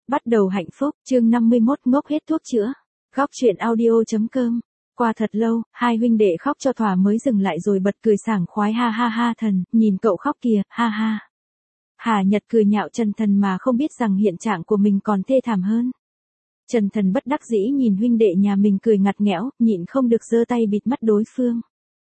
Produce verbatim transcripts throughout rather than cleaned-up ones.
Bắt đầu hạnh phúc, chương năm mươi mốt ngốc hết thuốc chữa. Góc truyện audio.com. Qua thật lâu, hai huynh đệ khóc cho thỏa mới dừng lại rồi bật cười sảng khoái ha ha ha thần, nhìn cậu khóc kìa, ha ha. Hà Nhật cười nhạo Trần Thần mà không biết rằng hiện trạng của mình còn thê thảm hơn. Trần Thần bất đắc dĩ nhìn huynh đệ nhà mình cười ngặt nghẽo, nhịn không được giơ tay bịt mắt đối phương.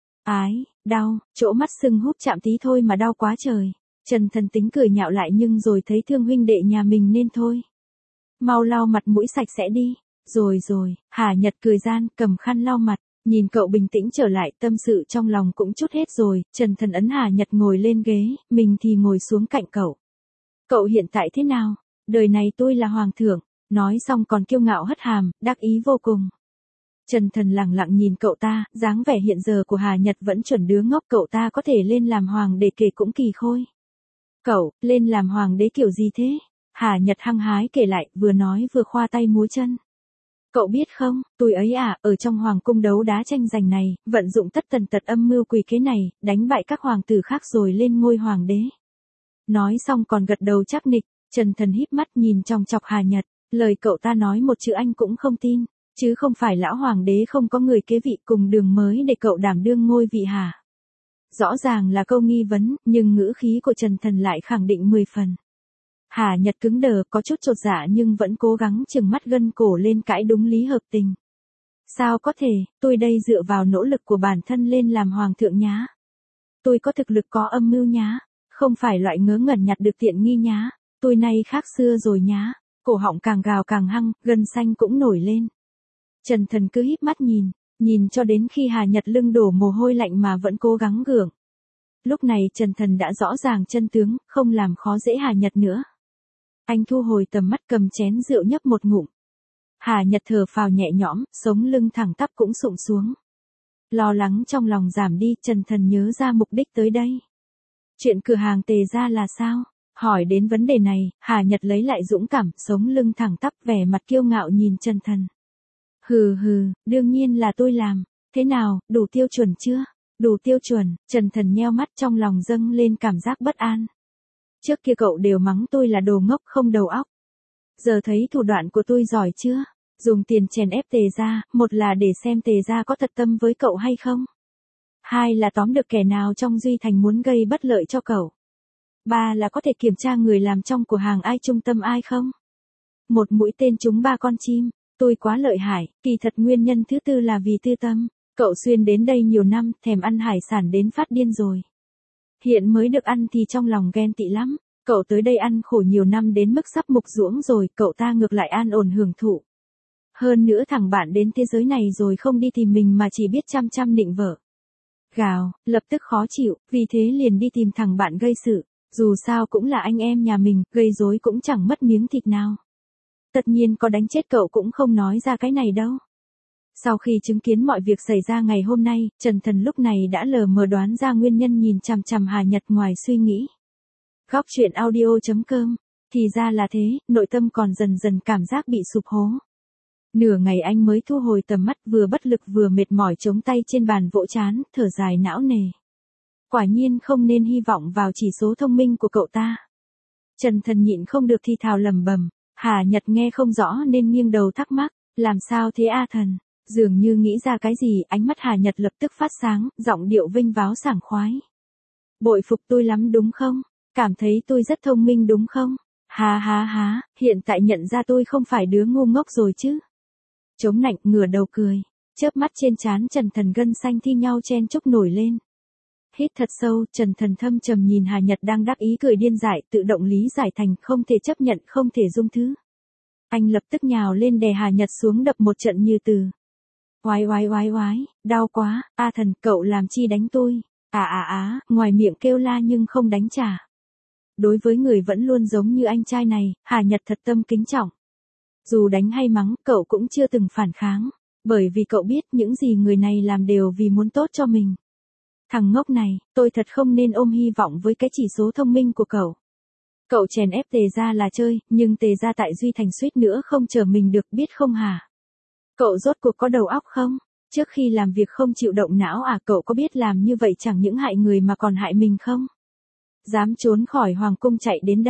Ái, đau, chỗ mắt sưng húp chạm tí thôi mà đau quá trời. Trần Thần tính cười nhạo lại nhưng rồi thấy thương huynh đệ nhà mình nên thôi. Mau lau mặt mũi sạch sẽ đi. Rồi rồi, Hà Nhật cười gian, cầm khăn lau mặt, nhìn cậu bình tĩnh trở lại, tâm sự trong lòng cũng chút hết rồi. Trần Thần ấn Hà Nhật ngồi lên ghế, mình thì ngồi xuống cạnh cậu. Cậu hiện tại thế nào? Đời này tôi là hoàng thượng. Nói xong còn kiêu ngạo hất hàm, đắc ý vô cùng. Trần Thần lặng lặng nhìn cậu ta, dáng vẻ hiện giờ của Hà Nhật vẫn chuẩn đứa ngốc, cậu ta có thể lên làm hoàng đế kể cũng kỳ khôi. Cậu, lên làm hoàng đế kiểu gì thế? Hà Nhật hăng hái kể lại, vừa nói vừa khoa tay múa chân. Cậu biết không, tôi ấy à, ở trong hoàng cung đấu đá tranh giành này, vận dụng tất tần tật âm mưu quỷ kế này, đánh bại các hoàng tử khác rồi lên ngôi hoàng đế. Nói xong còn gật đầu chắc nịch. Trần Thần híp mắt nhìn trong chọc Hà Nhật, lời cậu ta nói một chữ anh cũng không tin, chứ không phải lão hoàng đế không có người kế vị cùng đường mới để cậu đảm đương ngôi vị hả? Rõ ràng là câu nghi vấn, nhưng ngữ khí của Trần Thần lại khẳng định mười phần. Hà Nhật cứng đờ, có chút chột dạ nhưng vẫn cố gắng chừng mắt gân cổ lên cãi đúng lý hợp tình. Sao có thể, tôi đây dựa vào nỗ lực của bản thân lên làm hoàng thượng nhá. Tôi có thực lực có âm mưu nhá, không phải loại ngớ ngẩn nhặt được tiện nghi nhá. Tôi nay khác xưa rồi nhá. Cổ họng càng gào càng hăng, gân xanh cũng nổi lên. Trần Thần cứ híp mắt nhìn, nhìn cho đến khi Hà Nhật lưng đổ mồ hôi lạnh mà vẫn cố gắng gượng. Lúc này Trần Thần đã rõ ràng chân tướng, không làm khó dễ Hà Nhật nữa. Anh thu hồi tầm mắt cầm chén rượu nhấp một ngụm. Hà Nhật thở phào nhẹ nhõm, sống lưng thẳng tắp cũng sụm xuống. Lo lắng trong lòng giảm đi, Trần Thần nhớ ra mục đích tới đây. Chuyện cửa hàng Tề gia là sao? Hỏi đến vấn đề này, Hà Nhật lấy lại dũng cảm, sống lưng thẳng tắp vẻ mặt kiêu ngạo nhìn Trần Thần. Hừ hừ, đương nhiên là tôi làm. Thế nào, đủ tiêu chuẩn chưa? Đủ tiêu chuẩn. Trần Thần nheo mắt, trong lòng dâng lên cảm giác bất an. Trước kia cậu đều mắng tôi là đồ ngốc không đầu óc. Giờ thấy thủ đoạn của tôi giỏi chưa? Dùng tiền chèn ép Tề gia, một là để xem Tề gia có thật tâm với cậu hay không. Hai là tóm được kẻ nào trong Duy Thành muốn gây bất lợi cho cậu. Ba là có thể kiểm tra người làm trong cửa hàng ai trung tâm ai không. Một mũi tên trúng ba con chim, tôi quá lợi hại, kỳ thật nguyên nhân thứ tư là vì tư tâm. Cậu xuyên đến đây nhiều năm, thèm ăn hải sản đến phát điên rồi. Hiện mới được ăn thì trong lòng ghen tị lắm, cậu tới đây ăn khổ nhiều năm đến mức sắp mục ruỗng rồi, cậu ta ngược lại an ổn hưởng thụ. Hơn nữa thằng bạn đến thế giới này rồi không đi tìm mình mà chỉ biết chăm chăm nịnh vợ. Gào, lập tức khó chịu, vì thế liền đi tìm thằng bạn gây sự. Dù sao cũng là anh em nhà mình, gây rối cũng chẳng mất miếng thịt nào. Tất nhiên có đánh chết cậu cũng không nói ra cái này đâu. Sau khi chứng kiến mọi việc xảy ra ngày hôm nay, Trần Thần lúc này đã lờ mờ đoán ra nguyên nhân nhìn chằm chằm Hà Nhật ngoài suy nghĩ. Góc truyện audio.com. Thì ra là thế, nội tâm còn dần dần cảm giác bị sụp hố. Nửa ngày anh mới thu hồi tầm mắt, vừa bất lực vừa mệt mỏi chống tay trên bàn vỗ trán, thở dài não nề. Quả nhiên không nên hy vọng vào chỉ số thông minh của cậu ta. Trần Thần nhịn không được thì thào lẩm bẩm. Hà Nhật nghe không rõ nên nghiêng đầu thắc mắc. Làm sao thế a Thần? Dường như nghĩ ra cái gì, ánh mắt Hà Nhật lập tức phát sáng, giọng điệu vinh váo sảng khoái. Bội phục tôi lắm đúng không? Cảm thấy tôi rất thông minh đúng không? Ha ha ha, hiện tại nhận ra tôi không phải đứa ngu ngốc rồi chứ? Chống nạnh ngửa đầu cười. Chớp mắt trên trán Trần Thần gân xanh thi nhau chen chúc nổi lên. Hít thật sâu, Trần Thần thâm trầm nhìn Hà Nhật đang đắc ý cười điên dại, tự động lý giải thành không thể chấp nhận, không thể dung thứ. Anh lập tức nhào lên đè Hà Nhật xuống đập một trận như từ. Oái oái oái oái, đau quá, a Thần, cậu làm chi đánh tôi? À à á, ngoài miệng kêu la nhưng không đánh trả. Đối với người vẫn luôn giống như anh trai này, Hà Nhật thật tâm kính trọng. Dù đánh hay mắng, cậu cũng chưa từng phản kháng, bởi vì cậu biết những gì người này làm đều vì muốn tốt cho mình. Thằng ngốc này, tôi thật không nên ôm hy vọng với cái chỉ số thông minh của cậu. Cậu chèn ép Tề gia là chơi, nhưng Tề gia tại Duy Thành suýt nữa không chờ mình được, biết không hả? Cậu rốt cuộc có đầu óc không? Trước khi làm việc không chịu động não à? Cậu có biết làm như vậy chẳng những hại người mà còn hại mình không? Dám trốn khỏi hoàng cung chạy đến đây,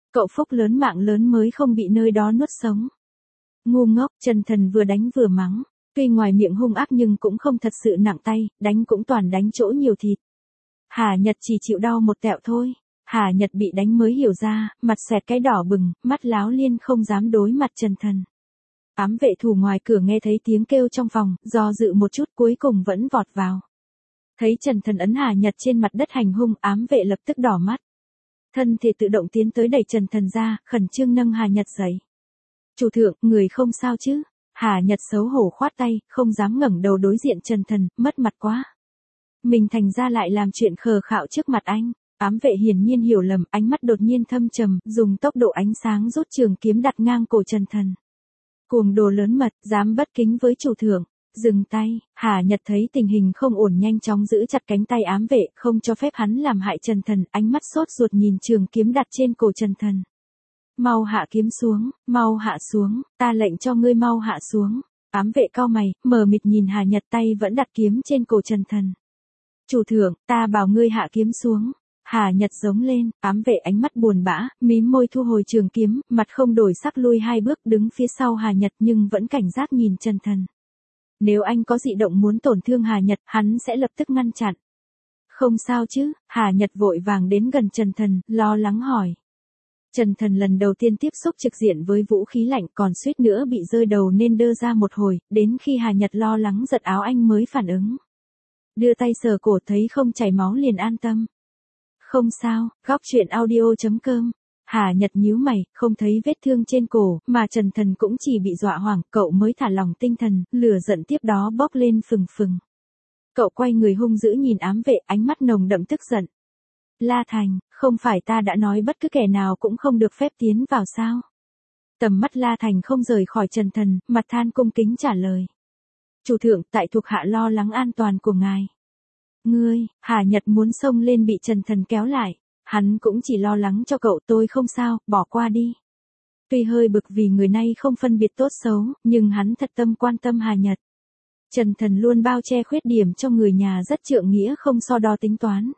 Cậu phúc lớn mạng lớn mới không bị nơi đó nuốt sống. Ngu ngốc, Trần Thần vừa đánh vừa mắng. Tuy ngoài miệng hung ác nhưng cũng không thật sự nặng tay, đánh cũng toàn đánh chỗ nhiều thịt. Hà Nhật chỉ chịu đau một tẹo thôi. Hà Nhật bị đánh mới hiểu ra, mặt xoẹt cái đỏ bừng, mắt láo liên không dám đối mặt Trần Thần. Ám vệ thủ ngoài cửa nghe thấy tiếng kêu trong phòng, do dự một chút cuối cùng vẫn vọt vào. Thấy Trần Thần ấn Hà Nhật trên mặt đất hành hung, ám vệ lập tức đỏ mắt. Thân thể tự động tiến tới đẩy Trần Thần ra, khẩn trương nâng Hà Nhật dậy. Chủ thượng, người không sao chứ? Hà Nhật xấu hổ khoát tay, không dám ngẩng đầu đối diện Trần Thần, mất mặt quá. Mình thành ra lại làm chuyện khờ khạo trước mặt anh. Ám vệ hiển nhiên hiểu lầm, ánh mắt đột nhiên thâm trầm, dùng tốc độ ánh sáng rút trường kiếm đặt ngang cổ Trần Thần. Cuồng đồ lớn mật, dám bất kính với chủ thượng. Dừng tay, Hà Nhật thấy tình hình không ổn nhanh chóng giữ chặt cánh tay ám vệ, không cho phép hắn làm hại Trần Thần, ánh mắt sốt ruột nhìn trường kiếm đặt trên cổ Trần Thần. Mau hạ kiếm xuống, mau hạ xuống, ta lệnh cho ngươi mau hạ xuống. Ám vệ cau mày, mờ mịt nhìn Hà Nhật tay vẫn đặt kiếm trên cổ Trần Thần. Chủ thượng, ta bảo ngươi hạ kiếm xuống. Hà Nhật giống lên, ám vệ ánh mắt buồn bã, mím môi thu hồi trường kiếm, mặt không đổi sắc lui hai bước đứng phía sau Hà Nhật nhưng vẫn cảnh giác nhìn Trần Thần. Nếu anh có dị động muốn tổn thương Hà Nhật, hắn sẽ lập tức ngăn chặn. Không sao chứ? Hà Nhật vội vàng đến gần Trần Thần, lo lắng hỏi. Trần Thần lần đầu tiên tiếp xúc trực diện với vũ khí lạnh còn suýt nữa bị rơi đầu nên đơ ra một hồi, đến khi Hà Nhật lo lắng giật áo anh mới phản ứng. Đưa tay sờ cổ thấy không chảy máu liền an tâm. Không sao, góc truyện audio chấm com. Hà Nhật nhíu mày, không thấy vết thương trên cổ, mà Trần Thần cũng chỉ bị dọa hoảng, cậu mới thả lỏng tinh thần, lửa giận tiếp đó bốc lên phừng phừng. Cậu quay người hung dữ nhìn ám vệ, ánh mắt nồng đậm tức giận. La Thành, không phải ta đã nói bất cứ kẻ nào cũng không được phép tiến vào sao? Tầm mắt La Thành không rời khỏi Trần Thần, mặt than cung kính trả lời. Chủ thượng, tại thuộc hạ lo lắng an toàn của ngài. Ngươi, Hà Nhật muốn xông lên bị Trần Thần kéo lại. Hắn cũng chỉ lo lắng cho cậu, tôi không sao, bỏ qua đi. Tuy hơi bực vì người này không phân biệt tốt xấu, nhưng hắn thật tâm quan tâm Hà Nhật. Trần Thần luôn bao che khuyết điểm cho người nhà rất trượng nghĩa không so đo tính toán.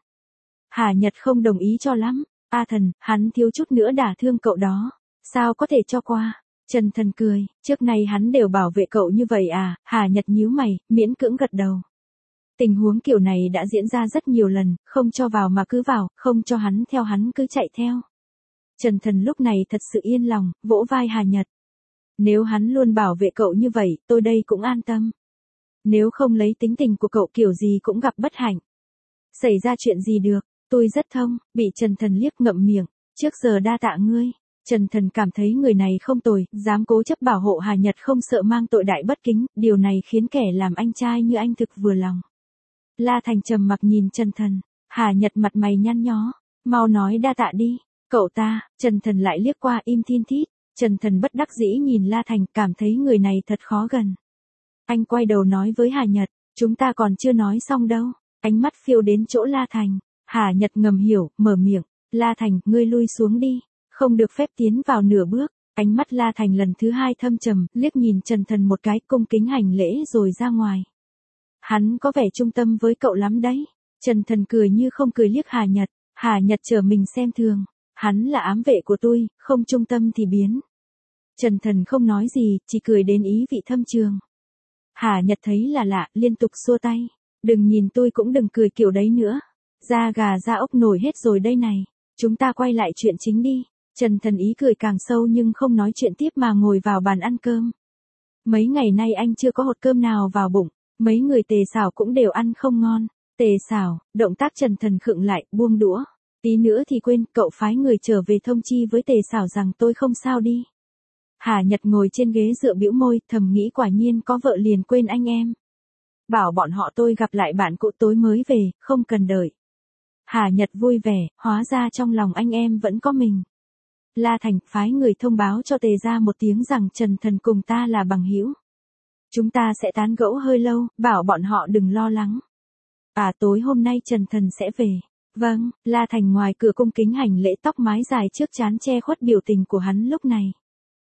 Hà Nhật không đồng ý cho lắm. A Thần, hắn thiếu chút nữa đả thương cậu đó. Sao có thể cho qua? Trần Thần cười, trước nay hắn đều bảo vệ cậu như vậy à? Hà Nhật nhíu mày, miễn cưỡng gật đầu. Tình huống kiểu này đã diễn ra rất nhiều lần, không cho vào mà cứ vào, không cho hắn theo hắn cứ chạy theo. Trần Thần lúc này thật sự yên lòng, vỗ vai Hà Nhật. Nếu hắn luôn bảo vệ cậu như vậy, tôi đây cũng an tâm. Nếu không lấy tính tình của cậu kiểu gì cũng gặp bất hạnh. Xảy ra chuyện gì được, tôi rất thông, bị Trần Thần liếc ngậm miệng, trước giờ đa tạ ngươi. Trần Thần cảm thấy người này không tồi, dám cố chấp bảo hộ Hà Nhật không sợ mang tội đại bất kính, điều này khiến kẻ làm anh trai như anh thực vừa lòng. La Thành trầm mặc nhìn Trần Thần, Hà Nhật mặt mày nhăn nhó, mau nói đa tạ đi, cậu ta. Trần Thần lại liếc qua im thiên thít, Trần Thần bất đắc dĩ nhìn La Thành, cảm thấy người này thật khó gần. Anh quay đầu nói với Hà Nhật, chúng ta còn chưa nói xong đâu, ánh mắt phiêu đến chỗ La Thành, Hà Nhật ngầm hiểu, mở miệng, La Thành, ngươi lui xuống đi, không được phép tiến vào nửa bước. Ánh mắt La Thành lần thứ hai thâm trầm, liếc nhìn Trần Thần một cái, cung kính hành lễ rồi ra ngoài. Hắn có vẻ trung tâm với cậu lắm đấy. Trần Thần cười như không cười liếc Hà Nhật. Hà Nhật trở mình xem thường. Hắn là ám vệ của tôi, không trung tâm thì biến. Trần Thần không nói gì, chỉ cười đến ý vị thâm trường. Hà Nhật thấy là lạ, liên tục xua tay. Đừng nhìn tôi cũng đừng cười kiểu đấy nữa. Da gà da ốc nổi hết rồi đây này. Chúng ta quay lại chuyện chính đi. Trần Thần ý cười càng sâu nhưng không nói chuyện tiếp mà ngồi vào bàn ăn cơm. Mấy ngày nay anh chưa có hột cơm nào vào bụng. Mấy người Tề Xảo cũng đều ăn không ngon. Tề Xảo, động tác Trần Thần khựng lại, buông đũa. Tí nữa thì quên, cậu phái người trở về thông chi với Tề Xảo rằng tôi không sao đi. Hà Nhật ngồi trên ghế dựa bĩu môi, thầm nghĩ quả nhiên có vợ liền quên anh em. Bảo bọn họ tôi gặp lại bạn cũ tối mới về, không cần đợi. Hà Nhật vui vẻ, hóa ra trong lòng anh em vẫn có mình. La Thành phái người thông báo cho Tề ra một tiếng rằng Trần Thần cùng ta là bằng hữu. Chúng ta sẽ tán gẫu hơi lâu, bảo bọn họ đừng lo lắng. À tối hôm nay Trần Thần sẽ về. Vâng, La Thành ngoài cửa cung kính hành lễ, tóc mái dài trước trán che khuất biểu tình của hắn lúc này.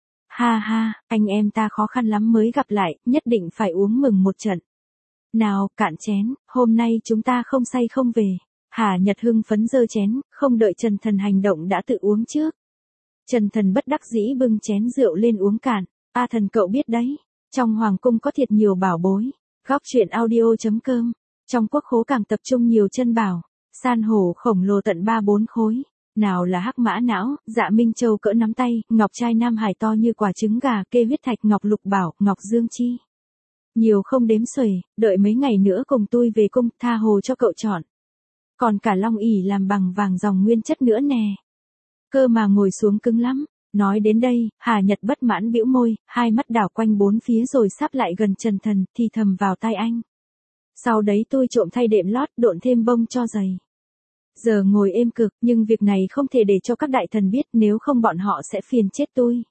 Ha ha, anh em ta khó khăn lắm mới gặp lại, nhất định phải uống mừng một trận. Nào, cạn chén, hôm nay chúng ta không say không về. Hà Nhật hưng phấn giơ chén, không đợi Trần Thần hành động đã tự uống trước. Trần Thần bất đắc dĩ bưng chén rượu lên uống cạn. A Thần cậu biết đấy, trong hoàng cung có thiệt nhiều bảo bối. Góc truyện audio.com. Trong quốc khố càng tập trung nhiều chân bảo. San hổ khổng lồ tận ba bốn khối. Nào là hắc mã não, dạ minh châu cỡ nắm tay, ngọc trai Nam Hải to như quả trứng gà, kê huyết thạch, ngọc lục bảo, ngọc dương chi. Nhiều không đếm xuể, đợi mấy ngày nữa cùng tôi về cung, tha hồ cho cậu chọn. Còn cả long ỷ làm bằng vàng dòng nguyên chất nữa nè. Cơ mà ngồi xuống cứng lắm. Nói đến đây, Hà Nhật bất mãn bĩu môi, hai mắt đảo quanh bốn phía rồi sắp lại gần Trần Thần, thì thầm vào tai anh. Sau đấy tôi trộm thay đệm lót, độn thêm bông cho giày. Giờ ngồi êm cực, nhưng việc này không thể để cho các đại thần biết, nếu không bọn họ sẽ phiền chết tôi.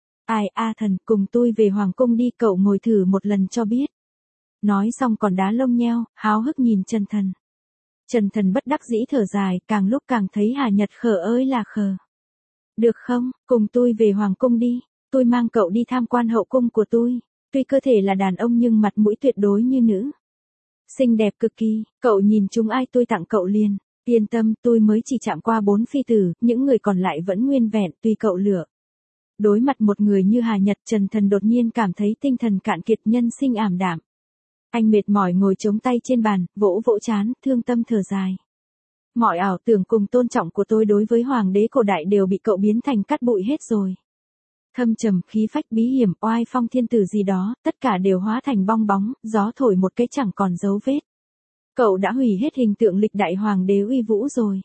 Ai A Thần, cùng tôi về hoàng cung đi, cậu ngồi thử một lần cho biết. Nói xong còn đá lông nheo, háo hức nhìn Trần Thần. Trần Thần bất đắc dĩ thở dài, càng lúc càng thấy Hà Nhật khờ ơi là khờ. Được không, cùng tôi về hoàng cung đi, tôi mang cậu đi tham quan hậu cung của tôi. Tuy cơ thể là đàn ông nhưng mặt mũi tuyệt đối như nữ. Xinh đẹp cực kỳ, cậu nhìn chúng ai tôi tặng cậu liền. Yên tâm, tôi mới chỉ chạm qua bốn phi tử, những người còn lại vẫn nguyên vẹn, tùy cậu lựa. Đối mặt một người như Hà Nhật, Trần Thần đột nhiên cảm thấy tinh thần cạn kiệt, nhân sinh ảm đạm. Anh mệt mỏi ngồi chống tay trên bàn, vỗ vỗ trán, thương tâm thở dài. Mọi ảo tưởng cùng tôn trọng của tôi đối với hoàng đế cổ đại đều bị cậu biến thành cát bụi hết rồi. Thâm trầm, khí phách, bí hiểm, oai phong thiên tử gì đó, tất cả đều hóa thành bong bóng, gió thổi một cái chẳng còn dấu vết. Cậu đã hủy hết hình tượng lịch đại hoàng đế uy vũ rồi.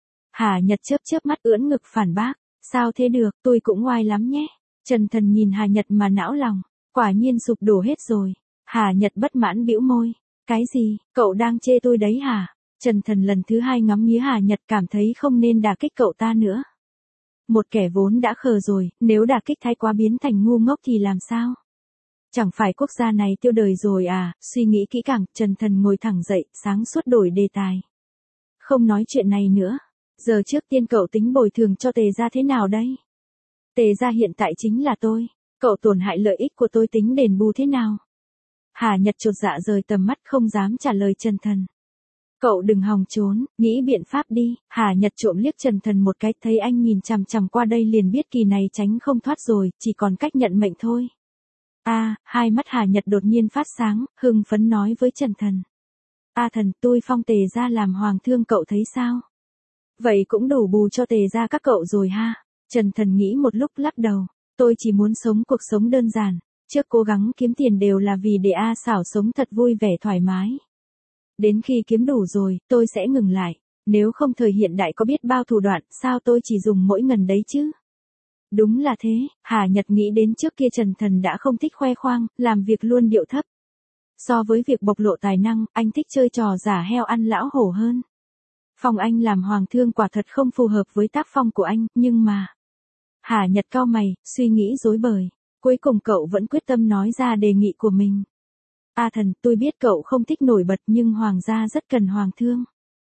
Hà Nhật chớp chớp mắt ưỡn ngực phản bác. Sao thế được, tôi cũng oai lắm nhé. Trần Thần nhìn Hà Nhật mà não lòng. Quả nhiên sụp đổ hết rồi. Hà Nhật bất mãn bĩu môi. Cái gì, cậu đang chê tôi đấy hả? Trần Thần lần thứ hai ngắm nghía Hà Nhật, cảm thấy không nên đả kích cậu ta nữa. Một kẻ vốn đã khờ rồi, nếu đả kích thái quá biến thành ngu ngốc thì làm sao? Chẳng phải quốc gia này tiêu đời rồi à? Suy nghĩ kỹ càng, Trần Thần ngồi thẳng dậy, sáng suốt đổi đề tài. Không nói chuyện này nữa. Giờ trước tiên cậu tính bồi thường cho Tề gia thế nào đây? Tề gia hiện tại chính là tôi. Cậu tổn hại lợi ích của tôi tính đền bù thế nào? Hà Nhật chột dạ rời tầm mắt, không dám trả lời Trần Thần. Cậu đừng hòng trốn, nghĩ biện pháp đi. Hà Nhật trộm liếc Trần Thần một cái, thấy anh nhìn chằm chằm qua đây liền biết kỳ này tránh không thoát rồi, chỉ còn cách nhận mệnh thôi. A, à, hai mắt Hà Nhật đột nhiên phát sáng, hưng phấn nói với Trần Thần. A Thần, tôi phong Tề gia làm hoàng thương, cậu thấy sao? Vậy cũng đủ bù cho Tề gia các cậu rồi ha. Trần Thần nghĩ một lúc lắc đầu. Tôi chỉ muốn sống cuộc sống đơn giản. Trước cố gắng kiếm tiền đều là vì để A Xảo sống thật vui vẻ thoải mái. Đến khi kiếm đủ rồi, tôi sẽ ngừng lại. Nếu không thời hiện đại có biết bao thủ đoạn, sao tôi chỉ dùng mỗi ngần đấy chứ? Đúng là thế, Hà Nhật nghĩ đến trước kia Trần Thần đã không thích khoe khoang, làm việc luôn điệu thấp. So với việc bộc lộ tài năng, anh thích chơi trò giả heo ăn lão hổ hơn. Phong anh làm hoàng thương quả thật không phù hợp với tác phong của anh, nhưng mà... Hà Nhật cau mày, suy nghĩ rối bời. Cuối cùng cậu vẫn quyết tâm nói ra đề nghị của mình. A Thần, tôi biết cậu không thích nổi bật nhưng hoàng gia rất cần hoàng thương.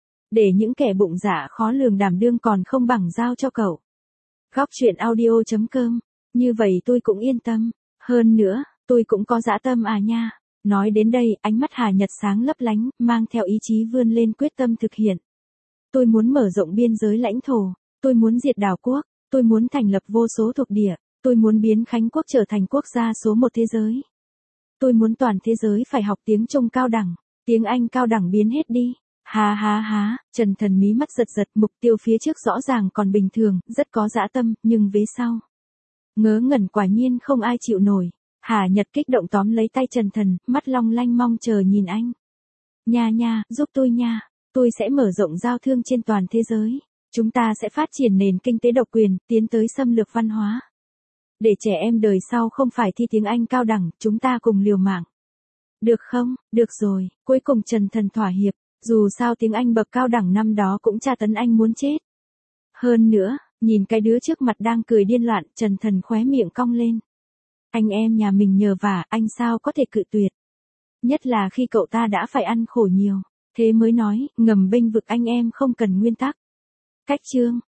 Để những kẻ bụng dạ khó lường đảm đương còn không bằng giao cho cậu. Góc truyện audio.com. Như vậy tôi cũng yên tâm. Hơn nữa, tôi cũng có dã tâm à nha. Nói đến đây, ánh mắt Hà Nhật sáng lấp lánh, mang theo ý chí vươn lên quyết tâm thực hiện. Tôi muốn mở rộng biên giới lãnh thổ. Tôi muốn diệt đảo quốc. Tôi muốn thành lập vô số thuộc địa. Tôi muốn biến Khánh Quốc trở thành quốc gia số một thế giới. Tôi muốn toàn thế giới phải học tiếng Trung cao đẳng. Tiếng Anh cao đẳng biến hết đi. Há há há, Trần Thần mí mắt giật giật, mục tiêu phía trước rõ ràng còn bình thường, rất có dã tâm, nhưng vế sau. Ngớ ngẩn quả nhiên không ai chịu nổi. Hà Nhật kích động tóm lấy tay Trần Thần, mắt long lanh mong chờ nhìn anh. Nha nha, giúp tôi nha. Tôi sẽ mở rộng giao thương trên toàn thế giới. Chúng ta sẽ phát triển nền kinh tế độc quyền, tiến tới xâm lược văn hóa. Để trẻ em đời sau không phải thi tiếng Anh cao đẳng, chúng ta cùng liều mạng. Được không? Được rồi, cuối cùng Trần Thần thỏa hiệp. Dù sao tiếng Anh bậc cao đẳng năm đó cũng tra tấn anh muốn chết. Hơn nữa, nhìn cái đứa trước mặt đang cười điên loạn, Trần Thần khóe miệng cong lên. Anh em nhà mình nhờ vả, anh sao có thể cự tuyệt. Nhất là khi cậu ta đã phải ăn khổ nhiều. Thế mới nói, ngầm bênh vực anh em không cần nguyên tắc. Cách chương.